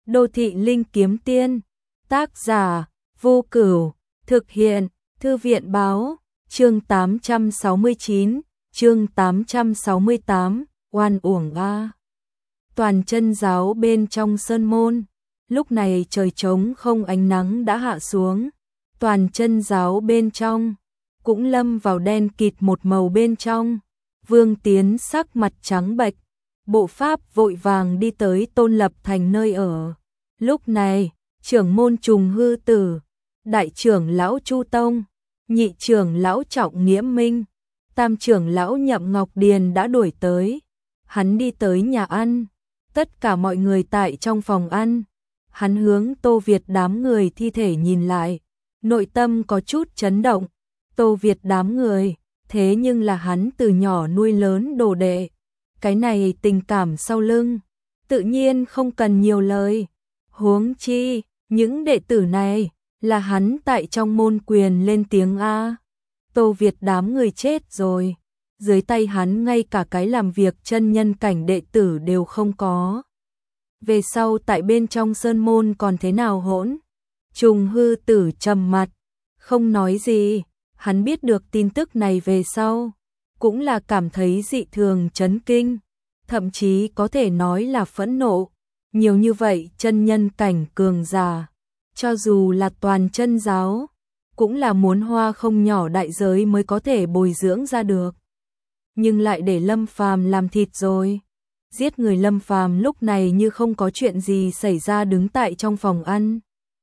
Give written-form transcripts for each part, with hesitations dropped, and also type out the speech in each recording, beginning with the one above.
Đô thị linh kiếm tiên, tác giả Vô Cửu, thực hiện Thư viện báo, chương 869, chương 868, oan uổng a. Toàn chân giáo bên trong sơn môn, lúc này trời trống không, ánh nắng đã hạ xuống, toàn chân giáo bên trong cũng lâm vào đen kịt một màu bên trong. Vương Tiến sắc mặt trắng bệch, bộ pháp vội vàng đi tới Tôn Lập Thành nơi ở. Lúc này, trưởng môn Trùng Hư Tử, đại trưởng lão Chu Tông, nhị trưởng lão Trọng Nghĩa Minh, tam trưởng lão Nhậm Ngọc Điền đã đuổi tới. Hắn đi tới nhà ăn, tất cả mọi người tại trong phòng ăn. Hắn hướng Tô Việt đám người thi thể nhìn lại, nội tâm có chút chấn động. Tô Việt đám người, thế nhưng là hắn từ nhỏ nuôi lớn đồ đệ. Cái này tình cảm sau lưng, tự nhiên không cần nhiều lời. Huống chi, những đệ tử này, là hắn tại trong môn quyền lên tiếng A. Tô Việt đám người chết rồi, dưới tay hắn ngay cả cái làm việc chân nhân cảnh đệ tử đều không có. Về sau tại bên trong sơn môn còn thế nào hỗn? Trùng Hư Tử trầm mặt, không nói gì. Hắn biết được tin tức này về sau, cũng là cảm thấy dị thường chấn kinh, thậm chí có thể nói là phẫn nộ. Nhiều như vậy chân nhân cảnh cường giả, cho dù là toàn chân giáo, cũng là muốn hoa không nhỏ đại giới mới có thể bồi dưỡng ra được. Nhưng lại để Lâm Phàm làm thịt rồi. Giết người. Lâm Phàm lúc này như không có chuyện gì xảy ra đứng tại trong phòng ăn.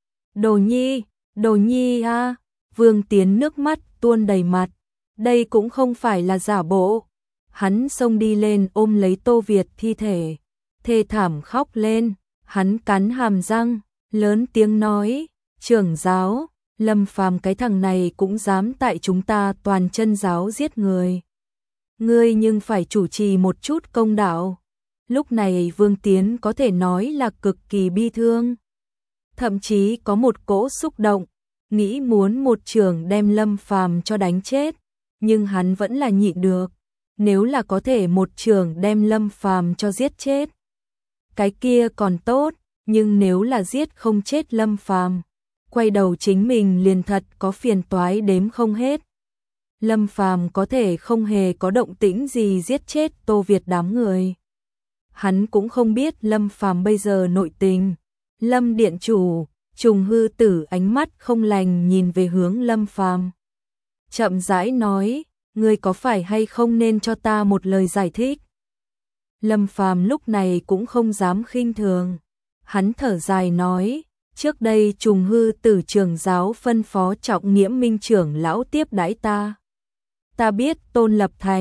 Đồ nhi a. Vương Tiến nước mắt tuôn đầy mặt, đây cũng không phải là giả bộ. Hắn xông đi lên ôm lấy Tô Việt thi thể, thê thảm khóc lên. Hắn cắn hàm răng, lớn tiếng nói, trưởng giáo, Lâm Phàm cái thằng này cũng dám tại chúng ta toàn chân giáo giết người. Ngươi nhưng phải chủ trì một chút công đạo. Lúc này Vương Tiến có thể nói là cực kỳ bi thương, thậm chí có một cỗ xúc động, nghĩ muốn một chưởng đem Lâm Phàm cho đánh chết, nhưng hắn vẫn là nhịn được. Nếu là có thể một chưởng đem Lâm Phàm cho giết chết, cái kia còn tốt, nhưng nếu là giết không chết Lâm Phàm, quay đầu chính mình liền thật có phiền toái đếm không hết. Lâm Phàm có thể không hề có động tĩnh gì giết chết Tô Việt đám người. Hắn cũng không biết Lâm Phàm bây giờ nội tình. Lâm điện chủ, Trùng Hư Tử ánh mắt không lành nhìn về hướng Lâm Phàm, chậm rãi nói, ngươi có phải hay không nên cho ta một lời giải thích. Lâm Phàm lúc này cũng không dám khinh thường, hắn thở dài nói, trước đây Trùng Hư Tử trưởng giáo phân phó Trọng Nghĩa Minh trưởng lão tiếp đãi ta. Ta biết Tôn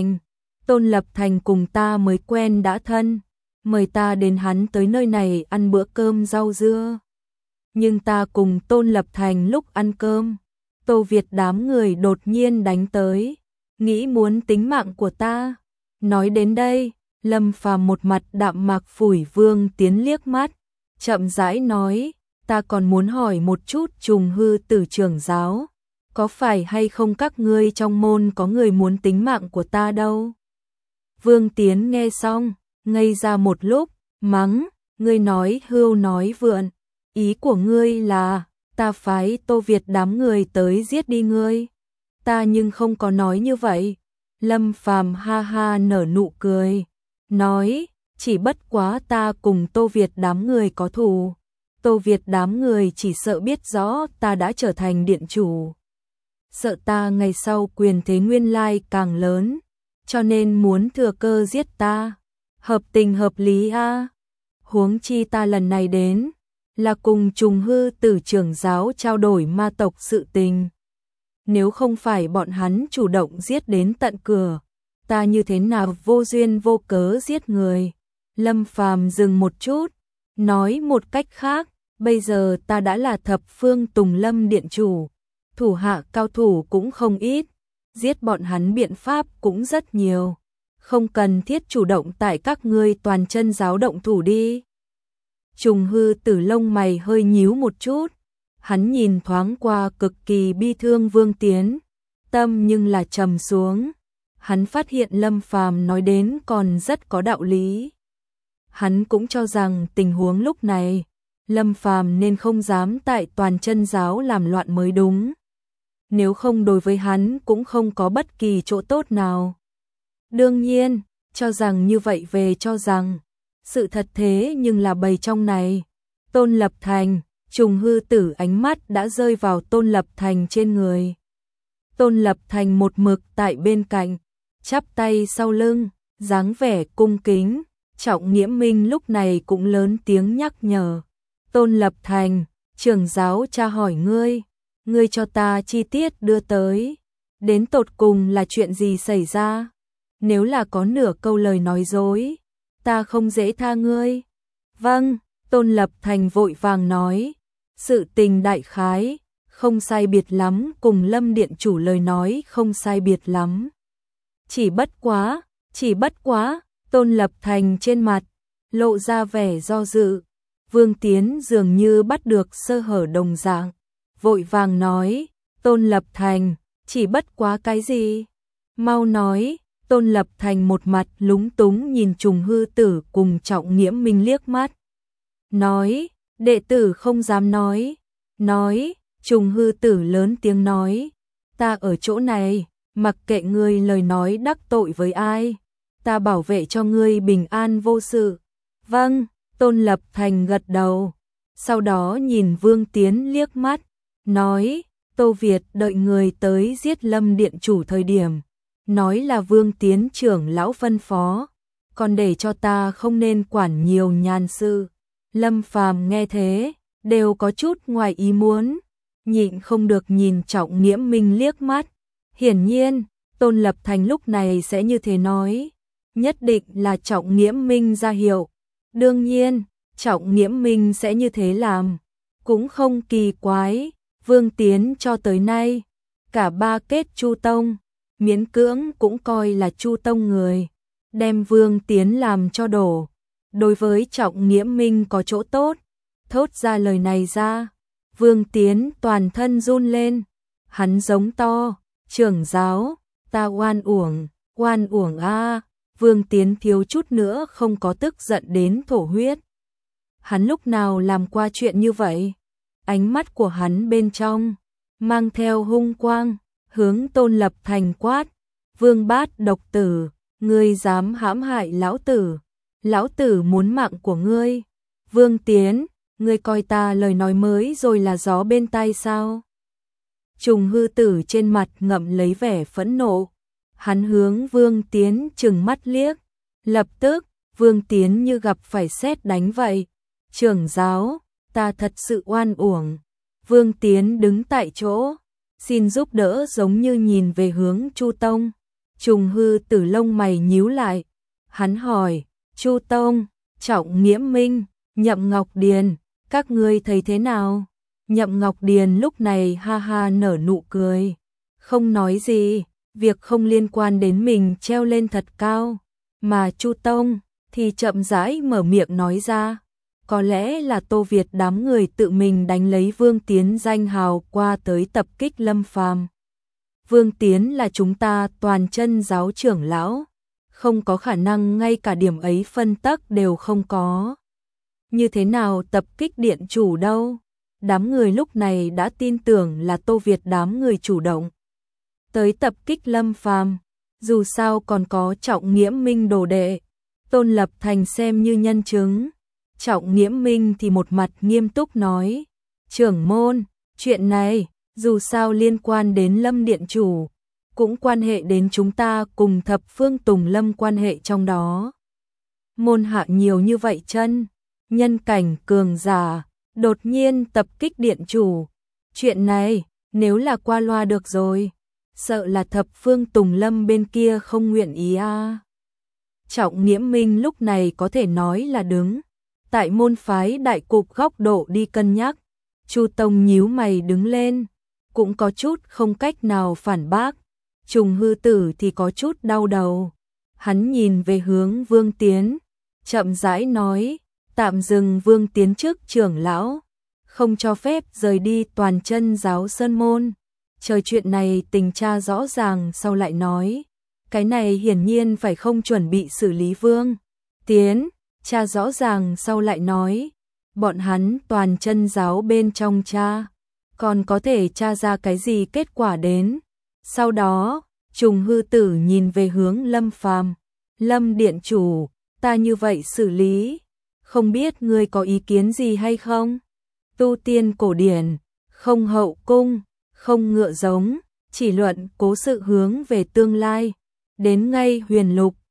Lập Thành cùng ta mới quen đã thân, mời ta đến hắn tới nơi này ăn bữa cơm rau dưa. Nhưng ta cùng Tôn Lập Thành lúc ăn cơm, Tô Việt đám người đột nhiên đánh tới, nghĩ muốn tính mạng của ta. Nói đến đây, Lâm Phàm một mặt đạm mạc phủi Vương Tiến liếc mắt, chậm rãi nói, ta còn muốn hỏi một chút Trùng Hư Tử trưởng giáo, có phải hay không các ngươi trong môn có người muốn tính mạng của ta đâu? Vương Tiến nghe xong, ngây ra một lúc, mắng, ngươi nói hưu nói vượn, ý của ngươi là ta phái Tô Việt đám người tới giết đi ngươi? Ta nhưng không có nói như vậy. Lâm Phàm ha ha nở nụ cười, nói, chỉ bất quá ta cùng Tô Việt đám người có thù. Tô Việt đám người chỉ sợ biết rõ ta đã trở thành điện chủ, sợ ta ngày sau quyền thế nguyên lai càng lớn, cho nên muốn thừa cơ giết ta. Hợp tình hợp lý a. Huống chi ta lần này đến là cùng Trùng Hư Tử trưởng giáo trao đổi ma tộc sự tình. Nếu không phải bọn hắn chủ động giết đến tận cửa, ta như thế nào vô duyên vô cớ giết người. Lâm Phàm dừng một chút, nói một cách khác, bây giờ ta đã là thập phương Tùng Lâm điện chủ, thủ hạ cao thủ cũng không ít, giết bọn hắn biện pháp cũng rất nhiều, không cần thiết chủ động tại các ngươi toàn chân giáo động thủ đi. Trùng Hư Tử lông mày hơi nhíu một chút, hắn nhìn thoáng qua cực kỳ bi thương Vương Tiến, tâm nhưng là trầm xuống. Hắn phát hiện Lâm Phàm nói đến còn rất có đạo lý. Hắn cũng cho rằng tình huống lúc này, Lâm Phàm nên không dám tại Toàn Chân giáo làm loạn mới đúng. Nếu không đối với hắn cũng không có bất kỳ chỗ tốt nào. Đương nhiên, cho rằng như vậy về cho rằng, sự thật thế nhưng là bày trong này. Tôn Lập Thành, Trùng Hư Tử ánh mắt đã rơi vào Tôn Lập Thành trên người. Tôn Lập Thành một mực tại bên cạnh, chắp tay sau lưng, dáng vẻ cung kính. Trọng Nghiễm Minh lúc này cũng lớn tiếng nhắc nhở. Tôn Lập Thành, trưởng giáo tra hỏi ngươi cho ta chi tiết đưa tới. Đến tột cùng là chuyện gì xảy ra? Nếu là có nửa câu lời nói dối, ta không dễ tha ngươi. Vâng, Tôn Lập Thành vội vàng nói. Sự tình đại khái, không sai biệt lắm, cùng Lâm Điện Chủ lời nói không sai biệt lắm. Chỉ bất quá, Tôn Lập Thành trên mặt, lộ ra vẻ do dự. Vương Tiến dường như bắt được sơ hở đồng dạng, vội vàng nói, Tôn Lập Thành, chỉ bất quá cái gì? Mau nói. Tôn Lập Thành một mặt lúng túng nhìn Trùng Hư Tử cùng Trọng Nghiễm Minh liếc mắt. Nói, đệ tử không dám nói. Nói, Trùng Hư Tử lớn tiếng nói, ta ở chỗ này, mặc kệ ngươi lời nói đắc tội với ai, ta bảo vệ cho ngươi bình an vô sự. Vâng, Tôn Lập Thành gật đầu, sau đó nhìn Vương Tiến liếc mắt, nói, Tô Việt đợi người tới giết Lâm Điện Chủ thời điểm, nói là Vương Tiến trưởng lão phân phó, còn để cho ta không nên quản nhiều nhàn sự. Lâm Phàm nghe thế, đều có chút ngoài ý muốn, nhịn không được nhìn Trọng Nghiễm Minh liếc mắt. Hiển nhiên, Tôn Lập Thành lúc này sẽ như thế nói, nhất định là Trọng Nghiễm Minh ra hiệu. Đương nhiên, Trọng Nghiễm Minh sẽ như thế làm, cũng không kỳ quái. Vương Tiến cho tới nay, cả ba kết Chu Tông, miễn cưỡng cũng coi là Chu Tông người, đem Vương Tiến làm cho đổ. Đối với Trọng Nghiễm Minh có chỗ tốt, thốt ra lời này ra, Vương Tiến toàn thân run lên, hắn giống to, trưởng giáo, ta oan uổng a. Vương Tiến thiếu chút nữa không có tức giận đến thổ huyết. Hắn lúc nào làm qua chuyện như vậy? Ánh mắt của hắn bên trong mang theo hung quang, hướng Tôn Lập Thành quát, Vương Bát độc tử, ngươi dám hãm hại lão tử muốn mạng của ngươi. Vương Tiến, ngươi coi ta lời nói mới rồi là gió bên tai sao? Trùng Hư Tử trên mặt ngậm lấy vẻ phẫn nộ, hắn hướng Vương Tiến trừng mắt liếc, lập tức, Vương Tiến như gặp phải sét đánh vậy. Trưởng giáo, ta thật sự oan uổng. Vương Tiến đứng tại chỗ, xin giúp đỡ giống như nhìn về hướng Chu Tông. Trùng Hư Tử lông mày nhíu lại, hắn hỏi, Chu Tông, Trọng Nghiễm Minh, Nhậm Ngọc Điền, các ngươi thấy thế nào? Nhậm Ngọc Điền lúc này ha ha nở nụ cười, không nói gì, việc không liên quan đến mình treo lên thật cao, mà Chu Tông thì chậm rãi mở miệng nói ra, có lẽ là Tô Việt đám người tự mình đánh lấy Vương Tiến danh hào qua tới tập kích Lâm Phàm. Vương Tiến là chúng ta Toàn Chân giáo trưởng lão, không có khả năng ngay cả điểm ấy phân tắc đều không có. Như thế nào tập kích điện chủ đâu? Đám người lúc này đã tin tưởng là Tô Việt đám người chủ động tới tập kích Lâm Phàm, dù sao còn có Trọng Nghiễm Minh đồ đệ, Tôn Lập Thành xem như nhân chứng. Trọng Nghiễm Minh thì một mặt nghiêm túc nói, trưởng môn, chuyện này dù sao liên quan đến Lâm Điện Chủ, cũng quan hệ đến chúng ta cùng Thập Phương Tùng Lâm quan hệ trong đó. Môn hạ nhiều như vậy chân, nhân cảnh cường giả, đột nhiên tập kích Điện Chủ. Chuyện này, nếu là qua loa được rồi, sợ là Thập Phương Tùng Lâm bên kia không nguyện ý a. Trọng Nghiễm Minh lúc này có thể nói là đứng tại môn phái đại cục góc độ đi cân nhắc. Chu Tông nhíu mày đứng lên, cũng có chút không cách nào phản bác. Trùng Hư Tử thì có chút đau đầu. Hắn nhìn về hướng Vương Tiến, chậm rãi nói, tạm dừng Vương Tiến trước trưởng lão, không cho phép rời đi Toàn Chân giáo sơn môn. Chờ chuyện này tình tra rõ ràng sau lại nói. Cái này hiển nhiên phải không chuẩn bị xử lý Vương Tiến, tra rõ ràng sau lại nói. bọn hắn toàn chân giáo bên trong tra, còn có thể tra ra cái gì kết quả đến. Sau đó, Trùng Hư Tử nhìn về hướng Lâm Phàm, Lâm điện chủ, ta như vậy xử lý, không biết ngươi có ý kiến gì hay không? Tu tiên cổ điển, không hậu cung, không ngựa giống, chỉ luận cố sự hướng về tương lai, đến ngay huyền lục,